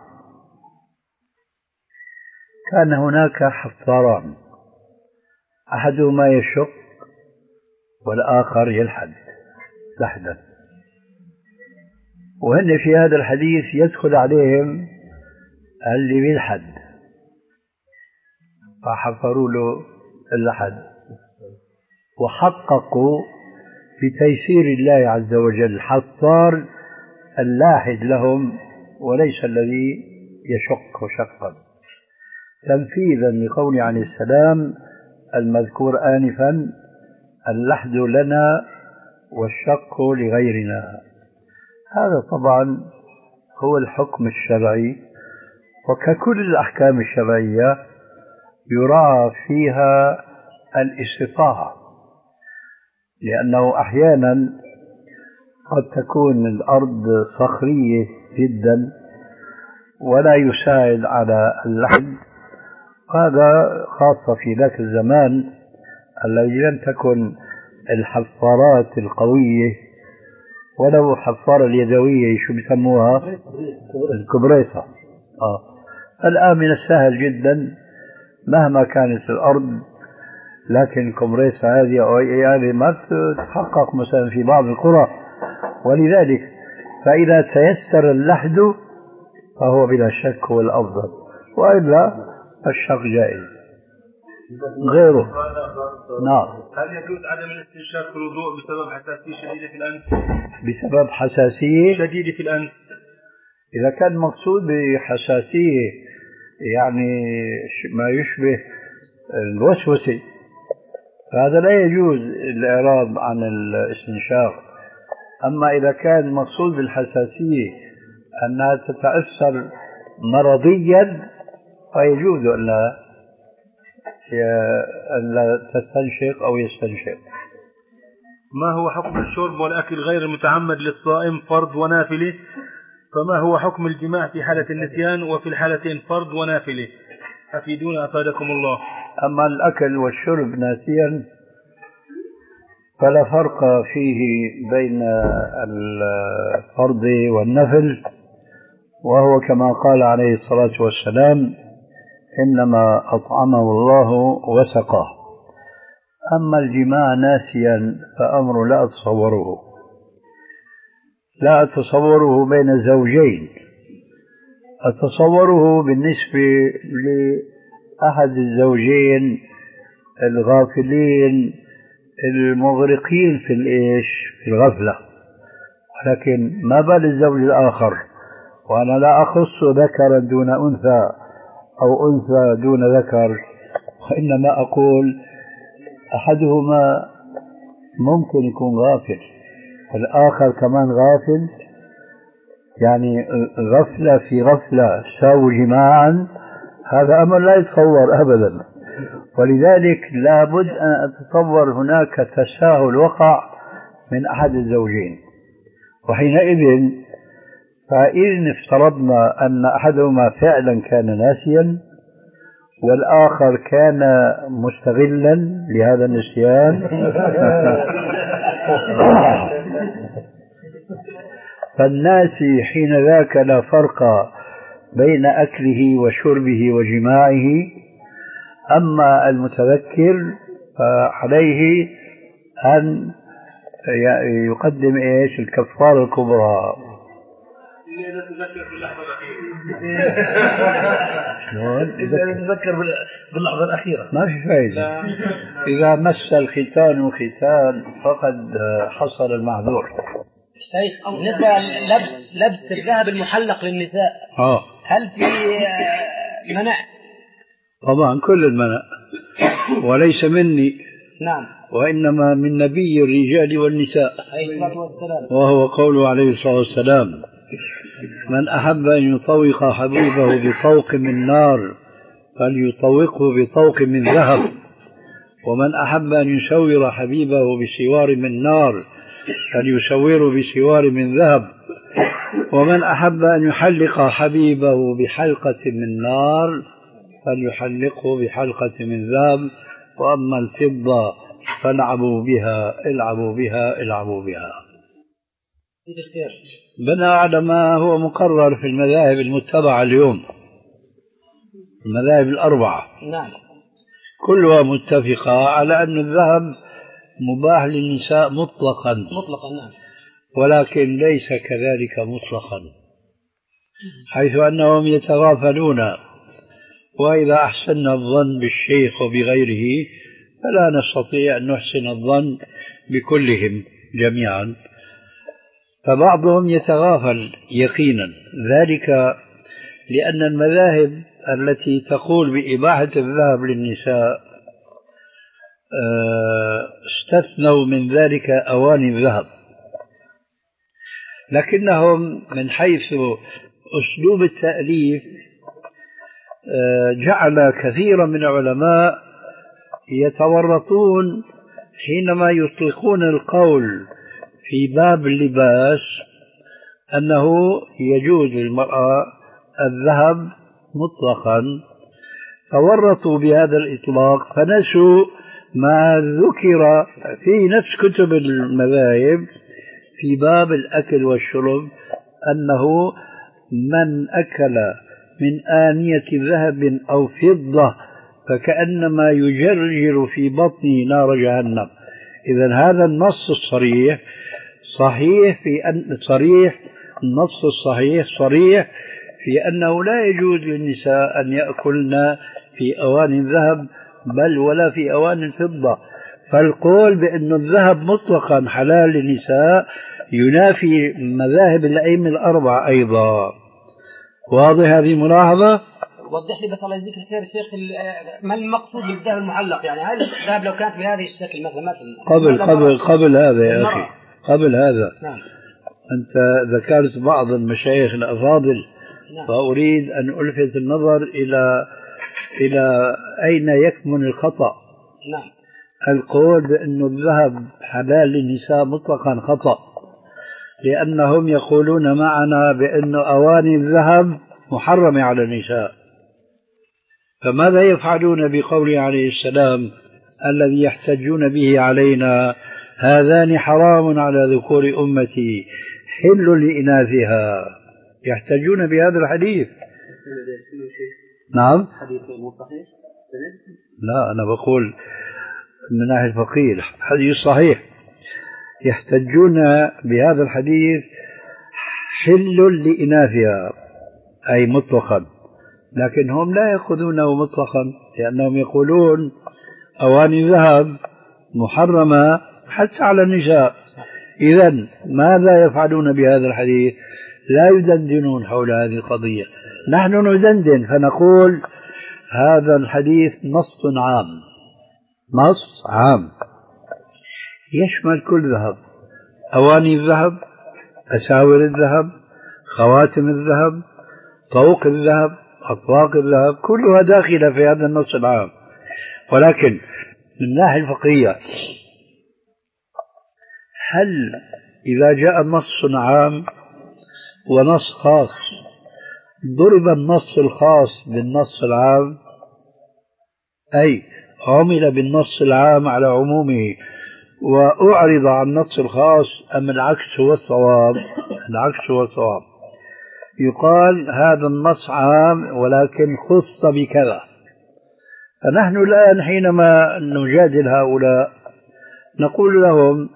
كان هناك حفاران، أحدهما يشق والآخر يلحد لحدا، وهن في هذا الحديث يدخل عليهم اللي بيلحد، فحفروا له اللحد وحققوا بتيسير الله عز وجل حفار اللاحد لهم وليس الذي يشق شقا، تنفيذا لقول عليه السلام المذكور آنفا: اللحد لنا والشق لغيرنا. هذا طبعا هو الحكم الشرعي، وككل الأحكام الشرعية يراعى فيها الاستطاعة، لأنه أحيانا قد تكون الأرض صخرية جدا ولا يساعد على اللحد. هذا خاصة في ذاك الزمان الذي لم تكن الحفارات القوية، ولو حفارة اليدوية شو بيسموها الكبريتة. آه. الآن من السهل جدا مهما كانت الأرض، لكن الكبريتة هذه يعني ما تتحقق مثلا في بعض القرى، ولذلك فإذا تيسر اللحد فهو بلا شك هو الأفضل، وإلا الشق جائز غيره. نعم. هل يجوز عدم الاستنشاق في الوضوء بسبب حساسية شديدة في الأنف؟ بسبب حساسية شديدة في الأنف. إذا كان مقصود بحساسية يعني ما يشبه الوسوسة فهذا لا يجوز الإعراض عن الاستنشاق. أما إذا كان مقصود بالحساسية أنها تتأثر مرضيا فيجوز أن لا أن لا تستنشق أو يستنشق. ما هو حكم الشرب والأكل غير المتعمد للصائم فرض ونافلة؟ فما هو حكم الجماع في حالة النسيان وفي الحالتين فرض ونافلة؟ أفيدونا أفادكم الله. أما الأكل والشرب ناسيا فلا فرق فيه بين الفرض والنفل، وهو كما قال عليه الصلاة والسلام: إنما أطعمه الله وسقاه. أما الجماع ناسيا فأمر لا أتصوره لا أتصوره بين زوجين، أتصوره بالنسبة لأحد الزوجين الغافلين المغرقين في الإيش في الغفلة، ولكن ما بال الزوج الآخر؟ وأنا لا أخص ذكرا دون أنثى أو أنثى دون ذكر، وإنما أقول أحدهما ممكن يكون غافل والآخر كمان غافل، يعني غفلة في غفلة ساووا جماعا، هذا أمر لا يتصور أبدا. ولذلك لا بد أن أتصور هناك تساهل وقع من أحد الزوجين. وحينئذ فإن افترضنا أن أحدهما فعلا كان ناسيا والآخر كان مستغلا لهذا النسيان فالناسي حين ذاك لا فرق بين أكله وشربه وجماعه، أما المتذكر فعليه أن يقدم إيش الكفارة الكبرى. إذا تذكر باللحظة الأخيرة إذا تذكر باللحظة الأخيرة ما في فائدة. إذا مس الختان ختان فقد حصل المعذور. شيخ بالنسبة لبس لبس الذهب المحلق للنساء آه. هل في منع؟ طبعا كل المنع، وليس مني نعم وإنما من نبي الرجال والنساء وهو قوله عليه الصلاة والسلام: من أحب أن يطوق حبيبه بطوق من نار فليطوقه بطوق من ذهب، ومن أحب أن يشور حبيبه بسوار من نار فليشوره بسوار من ذهب، ومن أحب أن يحلق حبيبه بحلقة من نار فليحلقه بحلقة من ذهب، وأما الفضة فالعبوا بها العبوا بها العبوا بها. بناء على ما هو مقرر في المذاهب المتبعة اليوم، المذاهب الأربعة نعم كلها متفقة على أن الذهب مباح للنساء مطلقا مطلقا نعم، ولكن ليس كذلك مطلقا، حيث أنهم يتغافلون، وإذا أحسننا الظن بالشيخ وبغيره فلا نستطيع أن نحسن الظن بكلهم جميعا، فبعضهم يتغافل يقينا، ذلك لأن المذاهب التي تقول بإباحة الذهب للنساء استثنوا من ذلك أواني الذهب، لكنهم من حيث أسلوب التأليف جعل كثيرا من العلماء يتورطون حينما يطلقون القول في باب اللباس أنه يجوز للمرأة الذهب مطلقا، فورطوا بهذا الإطلاق فنسوا ما ذكر في نفس كتب المذاهب في باب الأكل والشرب، أنه من أكل من آنية ذهب أو فضة فكأنما يجرجر في بطنه نار جهنم. إذن هذا النص الصريح صحيح في أن صريح النص الصحيح صريح في أنه لا يجوز للنساء أن يأكلن في أواني الذهب بل ولا في أواني الفضة، فالقول بأن الذهب مطلقا حلال للنساء ينافي مذاهب الأئمة الأربعة أيضا. واضح هذه ملاحظة؟ وضح لي بس الله يجزيك الخير شيخ، ما المقصود بالذهب المعلق؟ يعني هذا الذهب لو كانت بهذه الشكل مثلا مثلا قبل قبل قبل هذا يا أخي قبل هذا نعم. أنت ذكرت بعض المشايخ الأفاضل نعم. فأريد أن ألفت النظر إلى إلى أين يكمن الخطأ. نعم. القول بأن الذهب حلال للنساء مطلقا خطأ، لأنهم يقولون معنا بأن أواني الذهب محرمة على النساء، فماذا يفعلون بقوله عليه السلام الذي يحتجون به علينا هذان حرام على ذكور أمتي حل لإناثها؟ يحتجون بهذا الحديث. نعم. حديث مو صحيح؟ لا أنا بقول من ناحية الفقيه حديث صحيح، يحتجون بهذا الحديث حل لإناثها أي مطلقا، لكن هم لا يأخذونه مطلقا لأنهم يقولون أواني الذهب محرمة حتى على النساء. إذن ماذا يفعلون بهذا الحديث؟ لا يدندنون حول هذه القضية، نحن ندندن فنقول هذا الحديث نص عام، نص عام يشمل كل ذهب، أواني الذهب، أساور الذهب، خواتم الذهب، طوق الذهب، أطواق الذهب، كلها داخلة في هذا النص العام. ولكن من الناحية الفقهية هل إذا جاء نص عام ونص خاص ضرب النص الخاص بالنص العام، أي عمل بالنص العام على عمومه وأعرض عن النص الخاص، أم العكس هو الصواب؟ العكس هو الصواب. يقال هذا النص عام ولكن خص بكذا. فنحن الآن حينما نجادل هؤلاء نقول لهم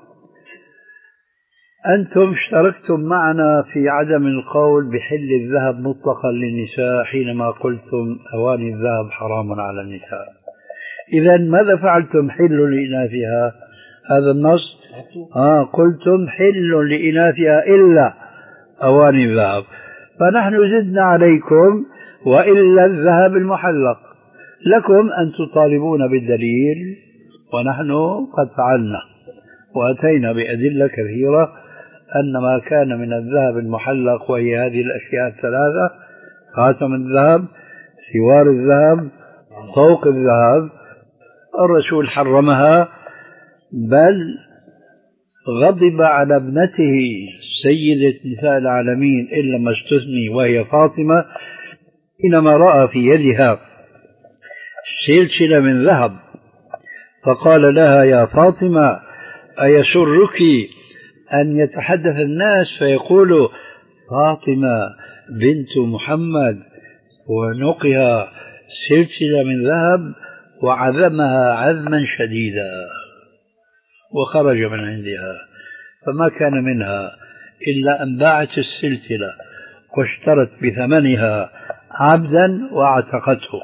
أنتم اشتركتم معنا في عدم القول بحل الذهب مطلقا للنساء حينما قلتم أواني الذهب حرام على النساء. إذا ماذا فعلتم؟ حل لإناثها. هذا النص آه قلتم حل لإناثها إلا أواني الذهب، فنحن زدنا عليكم وإلا الذهب المحلق. لكم أن تطالبون بالدليل، ونحن قد فعلنا وأتينا بأدلة كثيرة أن ما كان من الذهب المحلق، وهي هذه الأشياء الثلاثة: خاتم الذهب، سوار الذهب، طوق الذهب، الرسول حرمها، بل غضب على ابنته سيدة نساء العالمين إلا ما استثني وهي فاطمة حينما رأى في يدها سلسلة من ذهب فقال لها: يا فاطمة، أيسرك أن يتحدث الناس فيقولوا فاطمة بنت محمد ونقها سلسلة من ذهب وعذمها عذما شديدا، وخرج من عندها، فما كان منها إلا أن باعت السلسلة واشترت بثمنها عبدا واعتقته.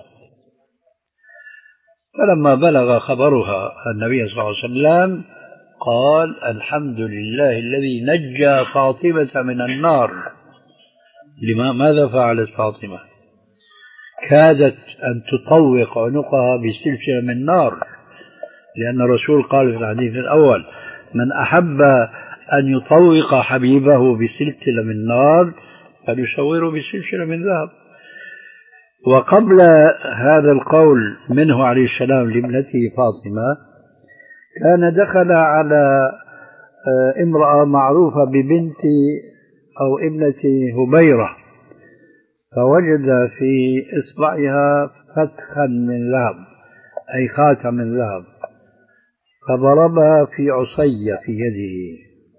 فلما بلغ خبرها النبي صلى الله عليه وسلم قال: الحمد لله الذي نجى فاطمة من النار. لما ماذا فعلت فاطمة؟ كادت أن تطوق عنقها بسلسلة من نار، لأن الرسول قال في الحديث الأول: من أحب أن يطوق حبيبه بسلسلة من نار فليصوره بسلسلة من ذهب. وقبل هذا القول منه عليه السلام لابنته فاطمة كان دخل على امرأة معروفة ببنت أو ابنة هبيرة، فوجد في إصبعها فتخا من ذهب، أي خاتم من ذهب، فضربها في عصية في يده،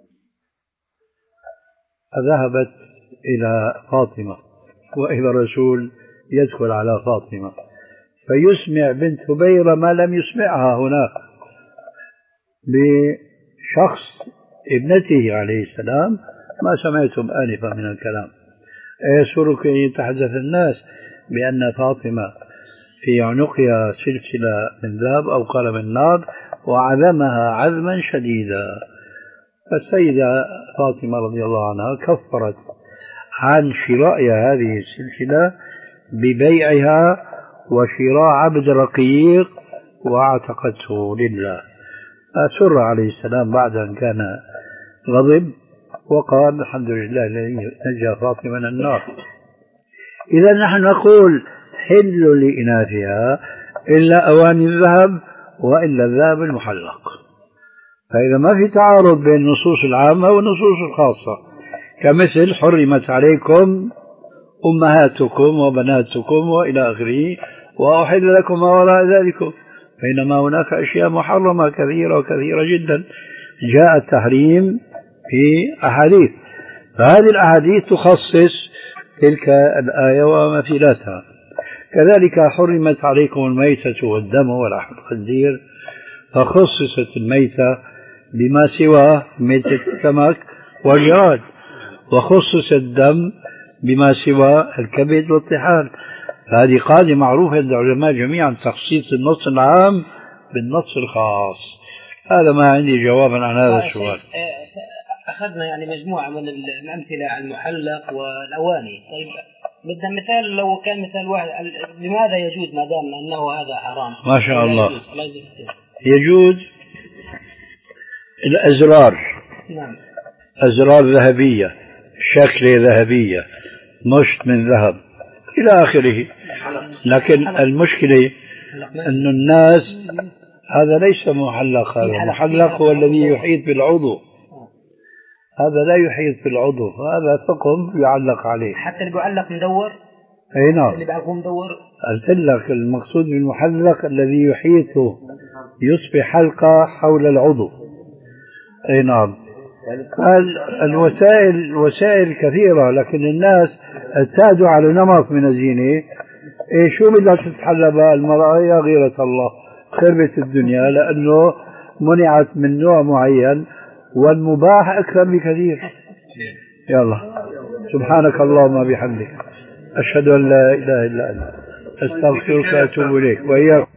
فذهبت إلى فاطمة وإذا الرسول يدخل على فاطمة فيسمع بنت هبيرة ما لم يسمعها هناك بشخص ابنته عليه السلام: ما سمعتم آنفا من الكلام؟ أيسرك أن يتحدث الناس بأن فاطمة في عنقها سلسلة من ذهب أو قال من نار وعذمها عذما شديدا؟ فالسيدة فاطمة رضي الله عنها كفرت عن شرائها هذه السلسلة ببيعها وشراء عبد رقيق واعتقته لله. أسر عليه السلام بعد أن كان غضب وقال: الحمد لله الذي نجى فاطمة من النار. إذا نحن نقول حل لإناثها إلا أواني الذهب وإلا الذهب المحلق. فإذا ما في تعارض بين النصوص العامة والنصوص الخاصة، كمثل حرمت عليكم أمهاتكم وبناتكم وإلى آخره وأحل لكم ما وراء ذلك، بينما هناك أشياء محرمة كثيرة وكثيرة جدا جاء التحريم في أحاديث، فهذه الأحاديث تخصص تلك الآية ومثيلاتها. كذلك حرمت عليكم الميتة والدم ولحم الخنزير، فخصصت الميتة بما سواه ميتة السمك والجراد، وخصص الدم بما سوى الكبد والطحال. فهذه قاعدة معروفة عند العلماء جميعا، تخصيص النص العام بالنص الخاص. هذا ما عندي جوابا عن هذا السؤال. أخذنا يعني مجموعة من الأمثلة على المحلق والأواني. طيب بدنا مثال، لو كان مثال واحد لماذا يجوز ما دام أنه هذا حرام؟ ما شاء الله يجوز, يجوز الأزرار. نعم. أزرار ذهبية، شكلة ذهبية، مشط من ذهب إلى آخره. لكن المشكلة أن الناس هذا ليس محلق، هذا محلق هو الذي يحيط بالعضو، هذا لا يحيط بالعضو، هذا ثقب يعلق عليه. حتى اللي بيعلق مدور؟ اي نعم، اللي بيعلقه مدور. قلت لك المقصود بالمحلق الذي يحيطه، يصبح حلقة حول العضو. اي نعم. الوسائل وسائل كثيرة، لكن الناس اعتادوا على نمط من الزينة. إيه شو بدها تتحلى بها المرأة؟ يا غيرة الله، خربت الدنيا، لأنه منعت من نوع معين والمباح أكثر بكثير. يلا، سبحانك اللهم بحمدك، أشهد أن لا إله إلا أنت، أستغفرك وأتوب إليك وإياك.